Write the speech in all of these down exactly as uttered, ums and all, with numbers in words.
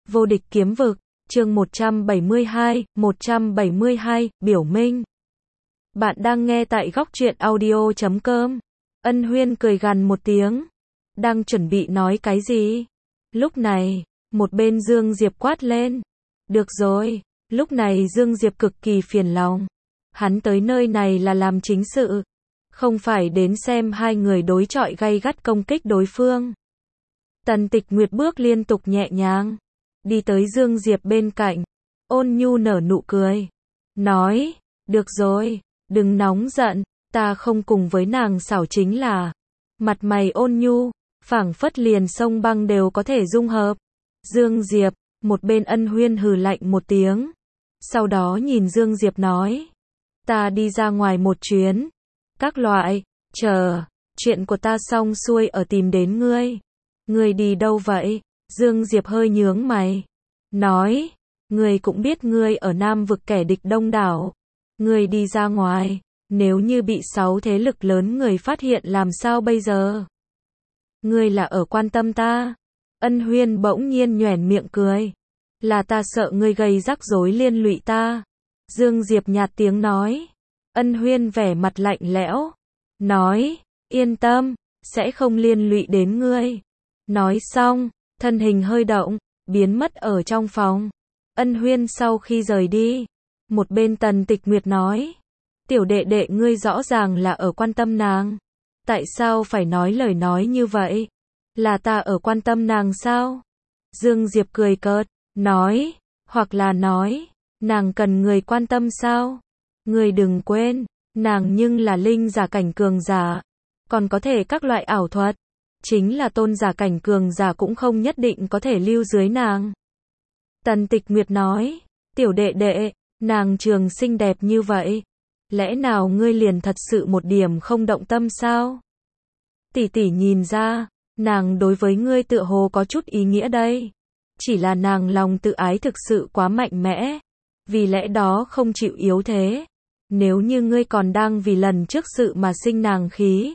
Vô địch kiếm vực, chương một trăm bảy mươi hai, một trăm bảy mươi hai, biểu minh. Bạn đang nghe tại góc truyện audio chấm com. Ân Huyên cười gằn một tiếng. Đang chuẩn bị nói cái gì? Lúc này, một bên Dương Diệp quát lên. Được rồi, lúc này Dương Diệp cực kỳ phiền lòng. Hắn tới nơi này là làm chính sự, không phải đến xem hai người đối chọi gay gắt công kích đối phương. Tần Tịch Nguyệt bước liên tục nhẹ nhàng, đi tới Dương Diệp bên cạnh, ôn nhu nở nụ cười. Nói, được rồi, đừng nóng giận, ta không cùng với nàng xảo chính là. Mặt mày ôn nhu, phảng phất liền sông băng đều có thể dung hợp. Dương Diệp, một bên Ân Huyên hừ lạnh một tiếng. Sau đó nhìn Dương Diệp nói, ta đi ra ngoài một chuyến. Các loại, chờ, chuyện của ta xong xuôi ở tìm đến ngươi. Ngươi đi đâu vậy? Dương Diệp hơi nhướng mày. Nói, ngươi cũng biết ngươi ở Nam vực kẻ địch đông đảo. Ngươi đi ra ngoài, nếu như bị sáu thế lực lớn người phát hiện làm sao bây giờ? Ngươi là ở quan tâm ta. Ân Huyên bỗng nhiên nhoẻn miệng cười. Là ta sợ ngươi gây rắc rối liên lụy ta. Dương Diệp nhạt tiếng nói. Ân Huyên vẻ mặt lạnh lẽo. Nói, yên tâm, sẽ không liên lụy đến ngươi. Nói xong, thân hình hơi động, biến mất ở trong phòng. Ân Huyên sau khi rời đi, một bên Tần Tịch Nguyệt nói, tiểu đệ đệ ngươi rõ ràng là ở quan tâm nàng. Tại sao phải nói lời nói như vậy? Là ta ở quan tâm nàng sao? Dương Diệp cười cợt, nói, hoặc là nói, nàng cần người quan tâm sao? Ngươi đừng quên, nàng nhưng là linh giả cảnh cường giả, còn có thể các loại ảo thuật. Chính là tôn giả cảnh cường giả cũng không nhất định có thể lưu dưới nàng. Tần Tịch Nguyệt nói, tiểu đệ đệ, nàng trường xinh đẹp như vậy. Lẽ nào ngươi liền thật sự một điểm không động tâm sao? Tỷ tỷ nhìn ra, nàng đối với ngươi tựa hồ có chút ý nghĩa đây. Chỉ là nàng lòng tự ái thực sự quá mạnh mẽ. Vì lẽ đó không chịu yếu thế. Nếu như ngươi còn đang vì lần trước sự mà sinh nàng khí,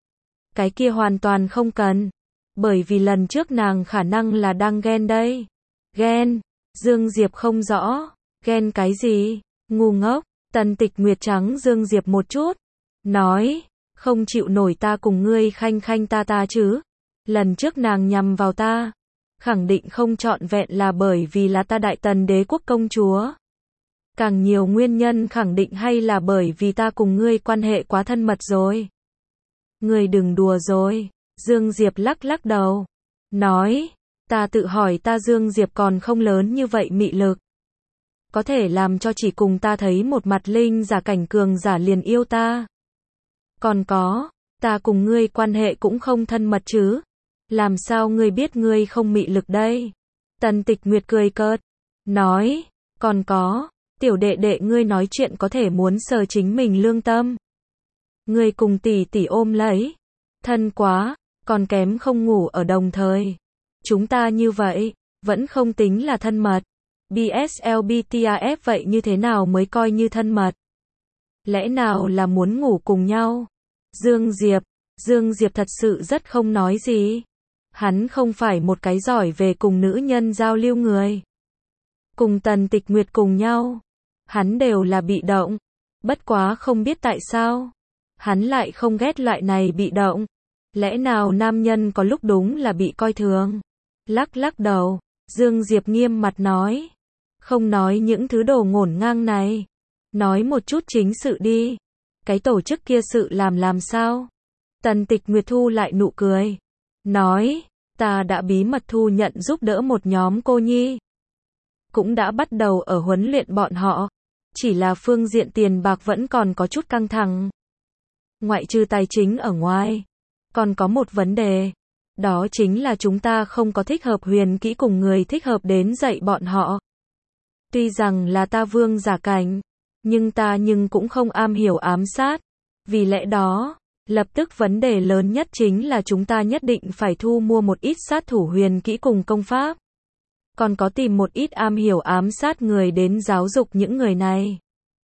cái kia hoàn toàn không cần. Bởi vì lần trước nàng khả năng là đang ghen đây. Ghen? Dương Diệp không rõ. Ghen cái gì? Ngu ngốc. Tần Tịch Nguyệt trắng Dương Diệp một chút. Nói, không chịu nổi ta cùng ngươi khanh khanh ta ta chứ. Lần trước nàng nhằm vào ta, khẳng định không trọn vẹn là bởi vì là ta Đại Tần đế quốc công chúa. Càng nhiều nguyên nhân khẳng định hay là bởi vì ta cùng ngươi quan hệ quá thân mật rồi. Ngươi đừng đùa rồi. Dương Diệp lắc lắc đầu. Nói, ta tự hỏi ta Dương Diệp còn không lớn như vậy mị lực. Có thể làm cho chỉ cùng ta thấy một mặt linh giả cảnh cường giả liền yêu ta. Còn có, ta cùng ngươi quan hệ cũng không thân mật chứ. Làm sao ngươi biết ngươi không mị lực đây? Tần Tịch Nguyệt cười cợt. Nói, còn có, tiểu đệ đệ ngươi nói chuyện có thể muốn sờ chính mình lương tâm. Ngươi cùng tỷ tỷ ôm lấy. Thân quá, còn kém không ngủ ở đồng thời. Chúng ta như vậy, vẫn không tính là thân mật. bê ét lờ bê tê a ép vậy như thế nào mới coi như thân mật? Lẽ nào là muốn ngủ cùng nhau? Dương Diệp, Dương Diệp thật sự rất không nói gì. Hắn không phải một cái giỏi về cùng nữ nhân giao lưu người. Cùng Tần Tịch Nguyệt cùng nhau, hắn đều là bị động. Bất quá không biết tại sao, hắn lại không ghét loại này bị động. Lẽ nào nam nhân có lúc đúng là bị coi thường? Lắc lắc đầu, Dương Diệp nghiêm mặt nói. Không nói những thứ đồ ngổn ngang này. Nói một chút chính sự đi. Cái tổ chức kia sự làm làm sao? Tần Tịch Nguyệt thu lại nụ cười. Nói, ta đã bí mật thu nhận giúp đỡ một nhóm cô nhi. Cũng đã bắt đầu ở huấn luyện bọn họ. Chỉ là phương diện tiền bạc vẫn còn có chút căng thẳng. Ngoại trừ tài chính ở ngoài, còn có một vấn đề. Đó chính là chúng ta không có thích hợp huyền kỹ cùng người thích hợp đến dạy bọn họ. Tuy rằng là ta vương giả cảnh, nhưng ta nhưng cũng không am hiểu ám sát. Vì lẽ đó, lập tức vấn đề lớn nhất chính là chúng ta nhất định phải thu mua một ít sát thủ huyền kỹ cùng công pháp. Còn có tìm một ít am hiểu ám sát người đến giáo dục những người này.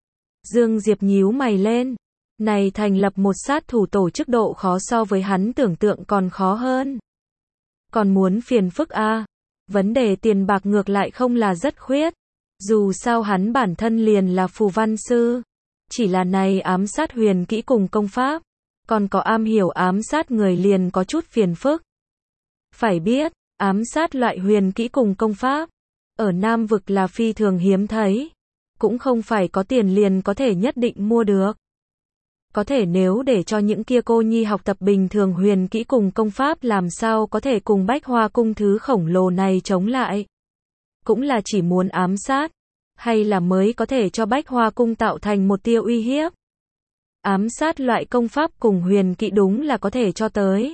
Dương Diệp nhíu mày lên. Này thành lập một sát thủ tổ chức độ khó so với hắn tưởng tượng còn khó hơn. Còn muốn phiền phức a? Vấn đề tiền bạc ngược lại không là rất khuyết. Dù sao hắn bản thân liền là phù văn sư. Chỉ là này ám sát huyền kỹ cùng công pháp. Còn có am hiểu ám sát người liền có chút phiền phức. Phải biết, ám sát loại huyền kỹ cùng công pháp. Ở Nam vực là phi thường hiếm thấy. Cũng không phải có tiền liền có thể nhất định mua được. Có thể nếu để cho những kia cô nhi học tập bình thường huyền kỹ cùng công pháp làm sao có thể cùng Bách Hoa cung thứ khổng lồ này chống lại. Cũng là chỉ muốn ám sát. Hay là mới có thể cho Bách Hoa cung tạo thành một tia uy hiếp. Ám sát loại công pháp cùng huyền kỹ đúng là có thể cho tới.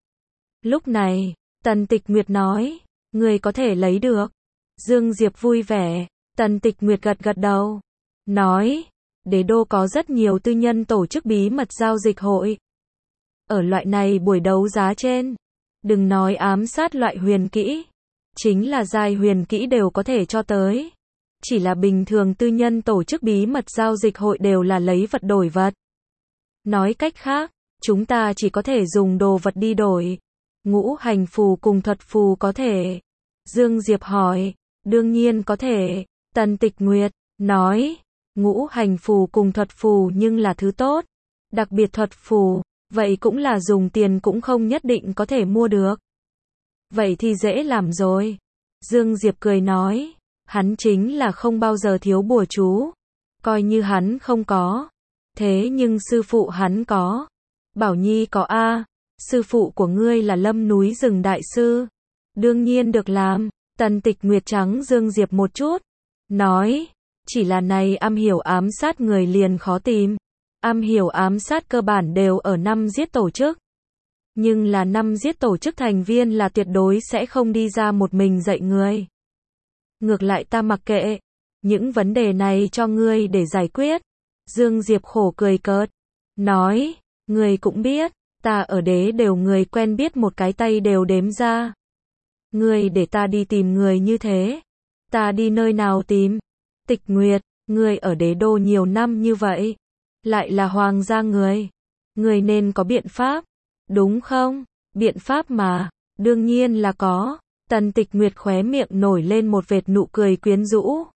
Lúc này, Tần Tịch Nguyệt nói, người có thể lấy được. Dương Diệp vui vẻ, Tần Tịch Nguyệt gật gật đầu. Nói, đế đô có rất nhiều tư nhân tổ chức bí mật giao dịch hội. Ở loại này buổi đấu giá trên, đừng nói ám sát loại huyền kỹ. Chính là giai huyền kỹ đều có thể cho tới. Chỉ là bình thường tư nhân tổ chức bí mật giao dịch hội đều là lấy vật đổi vật. Nói cách khác, chúng ta chỉ có thể dùng đồ vật đi đổi. Ngũ hành phù cùng thuật phù có thể. Dương Diệp hỏi, đương nhiên có thể. Tần Tịch Nguyệt nói, ngũ hành phù cùng thuật phù nhưng là thứ tốt. Đặc biệt thuật phù, vậy cũng là dùng tiền cũng không nhất định có thể mua được. Vậy thì dễ làm rồi. Dương Diệp cười nói, hắn chính là không bao giờ thiếu bùa chú. Coi như hắn không có. Thế nhưng sư phụ hắn có. Bảo Nhi có a. Sư phụ của ngươi là Lâm núi rừng đại sư. Đương nhiên được làm. Tần Tịch Nguyệt trắng Dương Diệp một chút. Nói, chỉ là này am hiểu ám sát người liền khó tìm. Am hiểu ám sát cơ bản đều ở năm giết tổ chức. Nhưng là năm giết tổ chức thành viên là tuyệt đối sẽ không đi ra một mình dạy người. Ngược lại ta mặc kệ. Những vấn đề này cho ngươi để giải quyết. Dương Diệp khổ cười cợt. Nói, ngươi cũng biết, ta ở đế đều người quen biết một cái tay đều đếm ra. Ngươi để ta đi tìm người như thế. Ta đi nơi nào tìm? Tịch Nguyệt, ngươi ở đế đô nhiều năm như vậy. Lại là hoàng gia người. Ngươi nên có biện pháp. Đúng không? Biện pháp mà. Đương nhiên là có. Tần Tịch Nguyệt khóe miệng nổi lên một vệt nụ cười quyến rũ.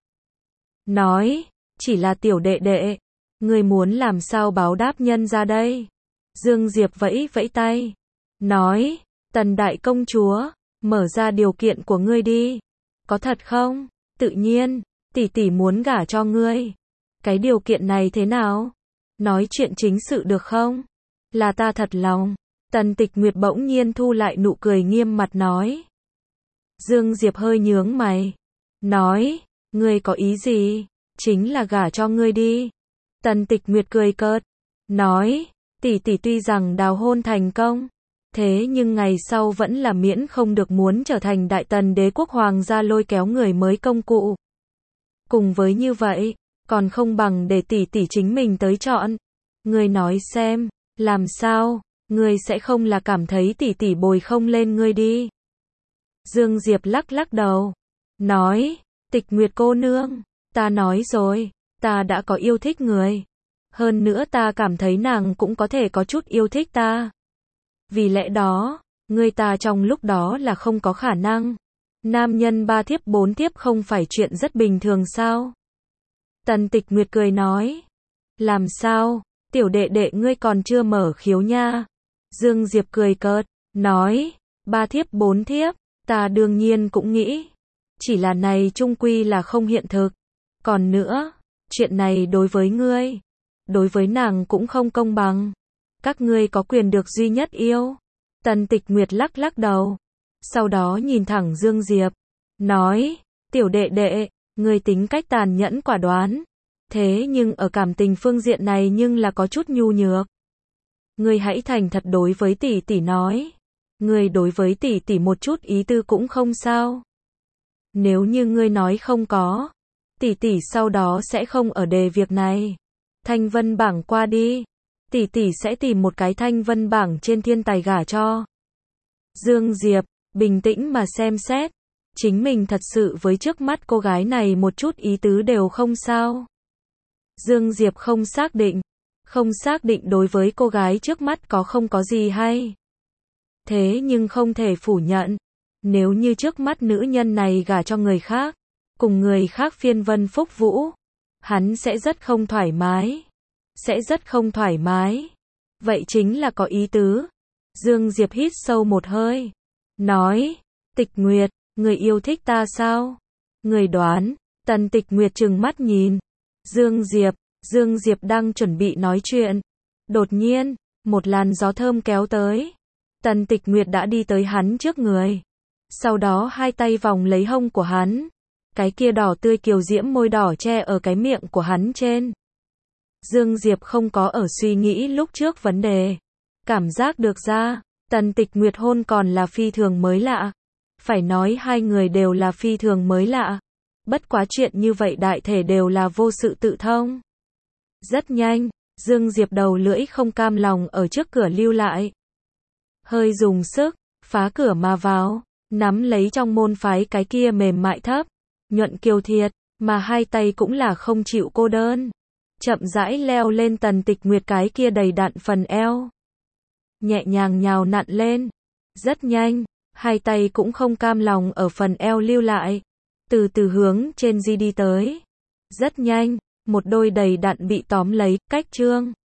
Nói, chỉ là tiểu đệ đệ. Ngươi muốn làm sao báo đáp nhân ra đây? Dương Diệp vẫy vẫy tay. Nói, Tần đại công chúa, mở ra điều kiện của ngươi đi. Có thật không? Tự nhiên, tỷ tỷ muốn gả cho ngươi. Cái điều kiện này thế nào? Nói chuyện chính sự được không? Là ta thật lòng. Tần Tịch Nguyệt bỗng nhiên thu lại nụ cười nghiêm mặt nói. Dương Diệp hơi nhướng mày. Nói, ngươi có ý gì? Chính là gả cho ngươi đi. Tần Tịch Nguyệt cười cợt. Nói, tỷ tỷ tuy rằng đào hôn thành công. Thế nhưng ngày sau vẫn là miễn không được muốn trở thành đại tần đế quốc hoàng gia lôi kéo người mới công cụ. Cùng với như vậy, còn không bằng để tỷ tỷ chính mình tới chọn. Ngươi nói xem, làm sao, ngươi sẽ không là cảm thấy tỷ tỷ bồi không lên ngươi đi. Dương Diệp lắc lắc đầu. Nói, Tịch Nguyệt cô nương, ta nói rồi, ta đã có yêu thích người. Hơn nữa ta cảm thấy nàng cũng có thể có chút yêu thích ta. Vì lẽ đó, ngươi ta trong lúc đó là không có khả năng. Nam nhân ba thiếp bốn thiếp không phải chuyện rất bình thường sao? Tần Tịch Nguyệt cười nói. Làm sao, tiểu đệ đệ ngươi còn chưa mở khiếu nha. Dương Diệp cười cợt, nói, ba thiếp bốn thiếp, ta đương nhiên cũng nghĩ. Chỉ là này chung quy là không hiện thực. Còn nữa, chuyện này đối với ngươi, đối với nàng cũng không công bằng. Các ngươi có quyền được duy nhất yêu. Tần Tịch Nguyệt lắc lắc đầu. Sau đó nhìn thẳng Dương Diệp. Nói, tiểu đệ đệ, ngươi tính cách tàn nhẫn quả đoán. Thế nhưng ở cảm tình phương diện này nhưng là có chút nhu nhược. Ngươi hãy thành thật đối với tỷ tỷ nói. Ngươi đối với tỷ tỷ một chút ý tư cũng không sao. Nếu như ngươi nói không có, tỷ tỷ sau đó sẽ không ở đề việc này. Thanh vân bảng qua đi. Tỷ tỷ sẽ tìm một cái thanh vân bảng trên thiên tài gả cho. Dương Diệp, bình tĩnh mà xem xét. Chính mình thật sự với trước mắt cô gái này một chút ý tứ đều không sao. Dương Diệp không xác định. Không xác định đối với cô gái trước mắt có không có gì hay. Thế nhưng không thể phủ nhận. Nếu như trước mắt nữ nhân này gả cho người khác, cùng người khác phiên vân phúc vũ, hắn sẽ rất không thoải mái. Sẽ rất không thoải mái. Vậy chính là có ý tứ. Dương Diệp hít sâu một hơi. Nói, Tịch Nguyệt, người yêu thích ta sao? Người đoán, Tần Tịch Nguyệt trừng mắt nhìn. Dương Diệp, Dương Diệp đang chuẩn bị nói chuyện. Đột nhiên, một làn gió thơm kéo tới. Tần Tịch Nguyệt đã đi tới hắn trước người. Sau đó hai tay vòng lấy hông của hắn. Cái kia đỏ tươi kiều diễm môi đỏ che ở cái miệng của hắn trên. Dương Diệp không có ở suy nghĩ lúc trước vấn đề. Cảm giác được ra, Tần Tịch Nguyệt hôn còn là phi thường mới lạ. Phải nói hai người đều là phi thường mới lạ. Bất quá chuyện như vậy đại thể đều là vô sự tự thông. Rất nhanh, Dương Diệp đầu lưỡi không cam lòng ở trước cửa lưu lại. Hơi dùng sức, phá cửa mà vào, nắm lấy trong môn phái cái kia mềm mại thấp, nhuận kiều thiệt, mà hai tay cũng là không chịu cô đơn. Chậm rãi leo lên Tần Tịch Nguyệt cái kia đầy đặn phần eo. Nhẹ nhàng nhào nặn lên. Rất nhanh, hai tay cũng không cam lòng ở phần eo lưu lại. Từ từ hướng trên di đi tới. Rất nhanh, một đôi đầy đặn bị tóm lấy, cách trương.